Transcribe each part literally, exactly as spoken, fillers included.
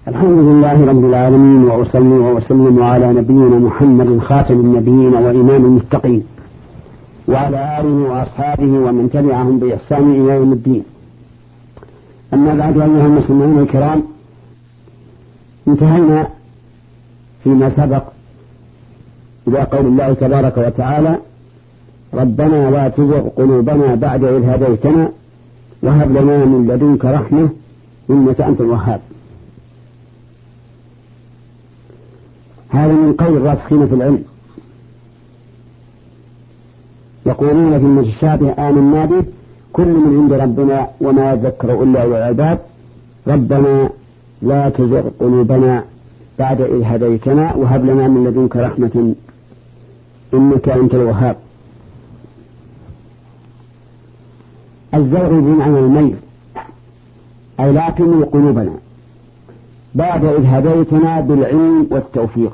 الحمد لله رب العالمين، وأصلي وأسلم على نبينا محمد خاتم النبيين وإمام المتقين، وعلى آله وأصحابه ومن تبعهم بإحسان إلى يوم الدين. أما بعد، أيها المسلمون الكرام، انتهينا فيما سبق إلى قول الله تبارك وتعالى: ربنا لا تزغ قلوبنا بعد إذ هديتنا وهب لنا من لدنك رحمة إنك أنت الوهاب. هذا من قول الراسخين في العلم، يقولون في المتشابه آمنا به كل من عند ربنا وما يذكر إلا أولو الألباب. ربنا لا تزغ قلوبنا بعد إذ هديتنا وهب لنا من لدنك رحمة إنك أنت الوهاب. الزغ بمعنى الميل، أي لا تمل قلوبنا بعد إذ هديتنا بالعلم والتوفيق.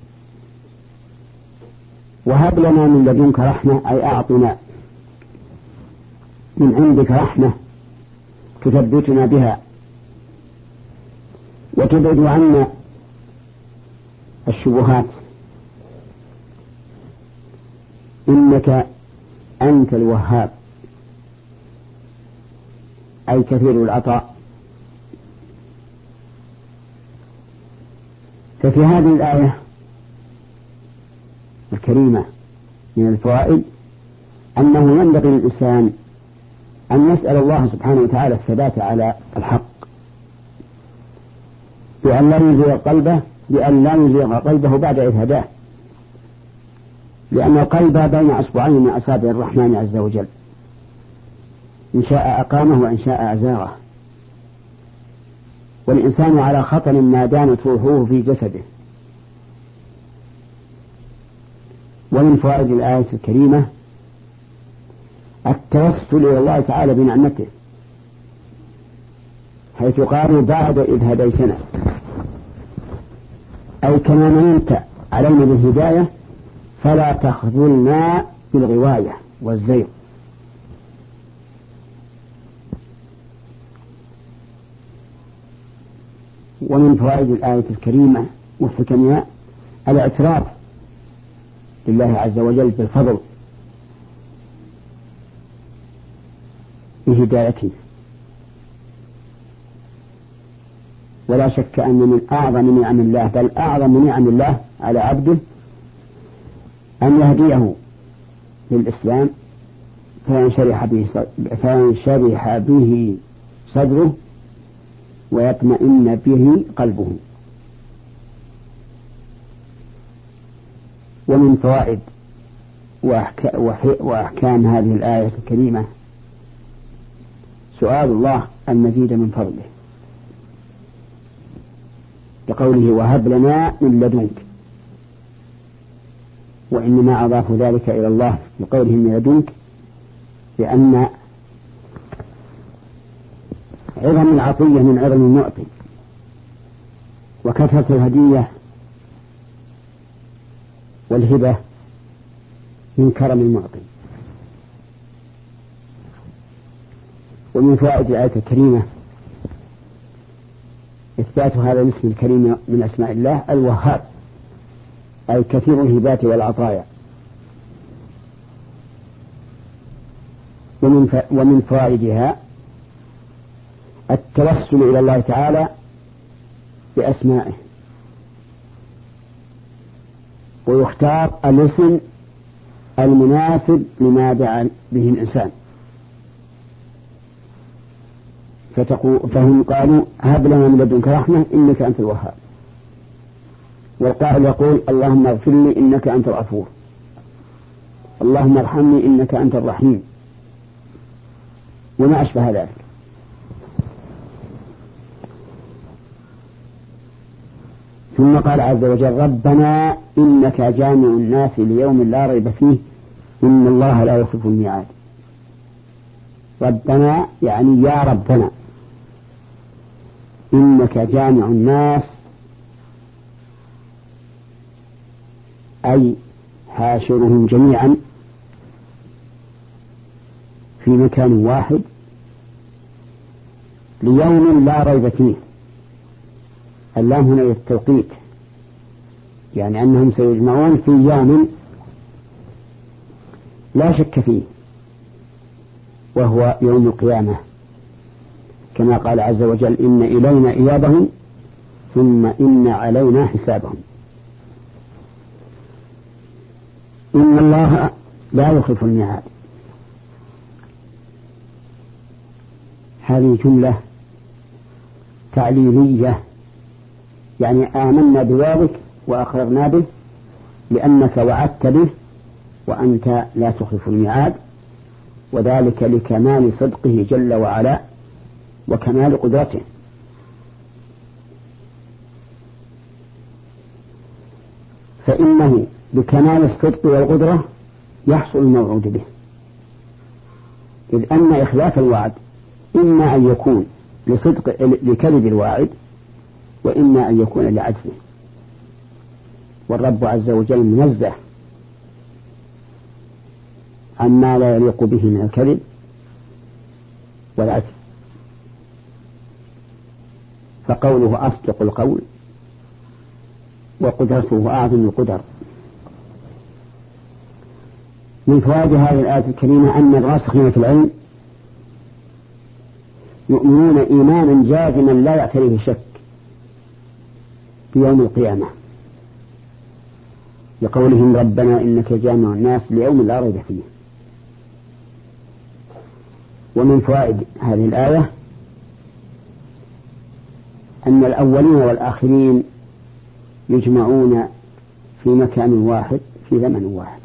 وهب لنا من لدنك رحمة، أي أعطنا من عندك رحمة تثبتنا بها وتبعد عنا الشبهات إنك أنت الوهاب، أي كثير العطاء. ففي هذه الآية الكريمة من الفوائد أنه ينبغي للإنسان أن يسأل الله سبحانه وتعالى الثبات على الحق، بأن لا يزيغ قلبه بأن لا يزيغ قلبه بعد إذ هداه، لأن القلب بين أصبعين من أصابع الرحمن عز وجل، إن شاء أقامه وإن شاء أزاغه. والإنسان على خطر ما دامت روحه في جسده. ومن فوائد الآية الكريمة التوسل إلى الله تعالى بنعمته، حيث قالوا بعد إذ هديتنا، أي كما مننت علينا بالهداية فلا تخذلنا بالغواية والزيغ. ومن فوائد الآية الكريمة وحكمها الاعتراف لله عز وجل بالفضل بهدايته. ولا شك أن من أعظم نعم الله، بل أعظم نعم الله على عبده، أن يهديه للإسلام فينشرح به فينشرح به صدره ويطمئن به قلبه. ومن فوائد وأحكام هذه الآية الكريمة سؤال الله المزيد من فضله، بقوله وهب لنا من لدنك، وإنما أضاف ذلك إلى الله بقوله من لدنك، لأن عظم العطية من عظم المعطي، وكثرة الهدية والهبة من كرم المعطي. ومن فوائد الآية الكريمة إثبات هذا الاسم الكريم من أسماء الله الوهاب، أي كثير الهبات والعطايا. ومن ومن فوائدها التوسل إلى الله تعالى بأسمائه، ويختار الاسم المناسب لما دعا به الإنسان. فهم قالوا هب لنا من لدنك رحمة إنك أنت الوهاب، والقائل يقول اللهم اغفر لي إنك أنت الغفور، اللهم ارحمني إنك أنت الرحيم، وما أشبه ذلك. ثم قال عز وجل ربنا إنك جامع الناس ليوم لا ريب فيه إن الله لا يخلف الميعاد. ربنا يعني يا ربنا، إنك جامع الناس أي حاشرهم جميعا في مكان واحد ليوم لا ريب فيه، اللام هنا للتوقيت، يعني أنهم سيجمعون في يوم لا شك فيه وهو يوم القيامة، كما قال عز وجل إن إلينا إيابهم ثم إن علينا حسابهم. إن الله لا يخلف الميعاد، هذه جملة تعليلية، يعني آمنا بذلك وأقررنا به لأنك وعدت به وأنت لا تخلف الميعاد، وذلك لكمال صدقه جل وعلا وكمال قدرته. فإنه بكمال الصدق والقدرة يحصل الموعود به، إذ أن إخلاف الوعد إما أن يكون لصدق لكذب الواعد وإما أن يكون لعجزه، والرب عز وجل منزه عما لا يليق به من الكذب والعجز، فقوله أصدق القول وقدرته أعظم القدر. من فوائد هذه الآية الكريمة أن الراسخين في العلم يؤمنون إيمانا جازما لا يعتريه شك في يوم القيامة، لقولهم ربنا إنك جامع الناس ليوم لا ريب فيه. ومن فوائد هذه الآية أن الأولين والآخرين يجمعون في مكان واحد في زمن واحد،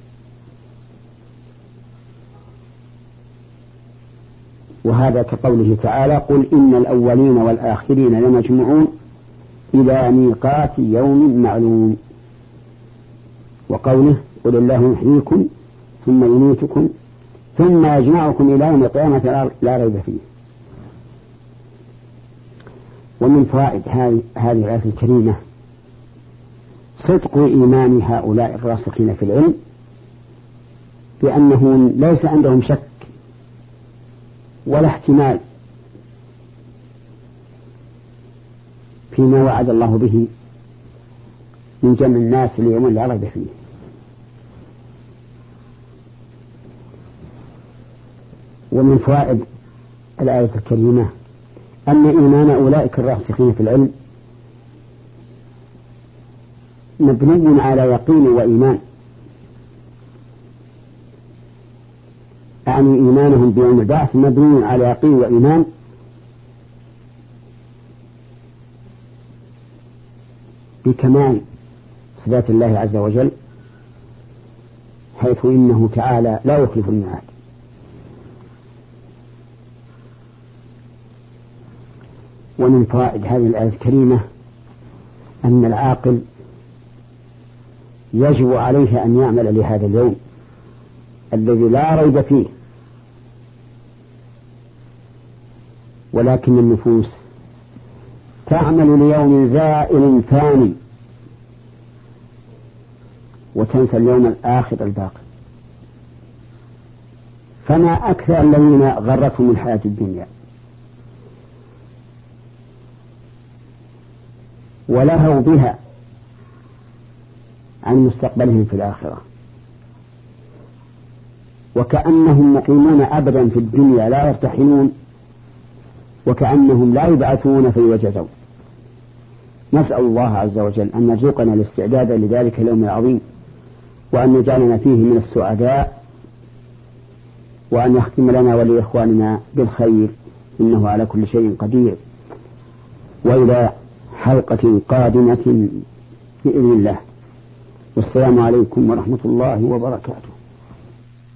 وهذا كقوله تعالى قل إن الأولين والآخرين لمجموعون إلى ميقات يوم معلوم، وقوله قل الله يحييكم ثم يميتكم ثم يجمعكم إلى يوم القيامة لا ريب فيه. ومن فوائد هذه الآية الكريمة صدق إيمان هؤلاء الراسخين في العلم بأنه ليس عندهم شك ولا احتمال فيما وعد الله به من جمع الناس ليوم لا ريب فيه. ومن فوائد الآية الكريمة أن إيمان أولئك الراسخين في العلم مبني على يقين وإيمان، أعني إيمانهم بيوم البعث مبني على يقين وإيمان بكمال صفات الله عز وجل، حيث إنه تعالى لا يخلف الميعاد. ومن فوائد هذه الآية الكريمة أن العاقل يجب عليه أن يعمل لهذا اليوم الذي لا ريب فيه، ولكن النفوس تعمل ليوم زائل فاني وتنسى اليوم الآخر الباقي. فما أكثر الذين غرتهم الحياة الدنيا ولهوا بها عن مستقبلهم في الآخرة، وكأنهم مقيمون أبدا في الدنيا لا يرتحلون، وكأنهم لا يبعثون فيوجزون. نسأل الله عز وجل أن يرزقنا الاستعداد لذلك اليوم العظيم، وأن يجعلنا فيه من السعداء، وأن يختم لنا ولإخواننا بالخير إنه على كل شيء قدير. وإلى حلقة قادمة بإذن الله، والسلام عليكم ورحمة الله وبركاته.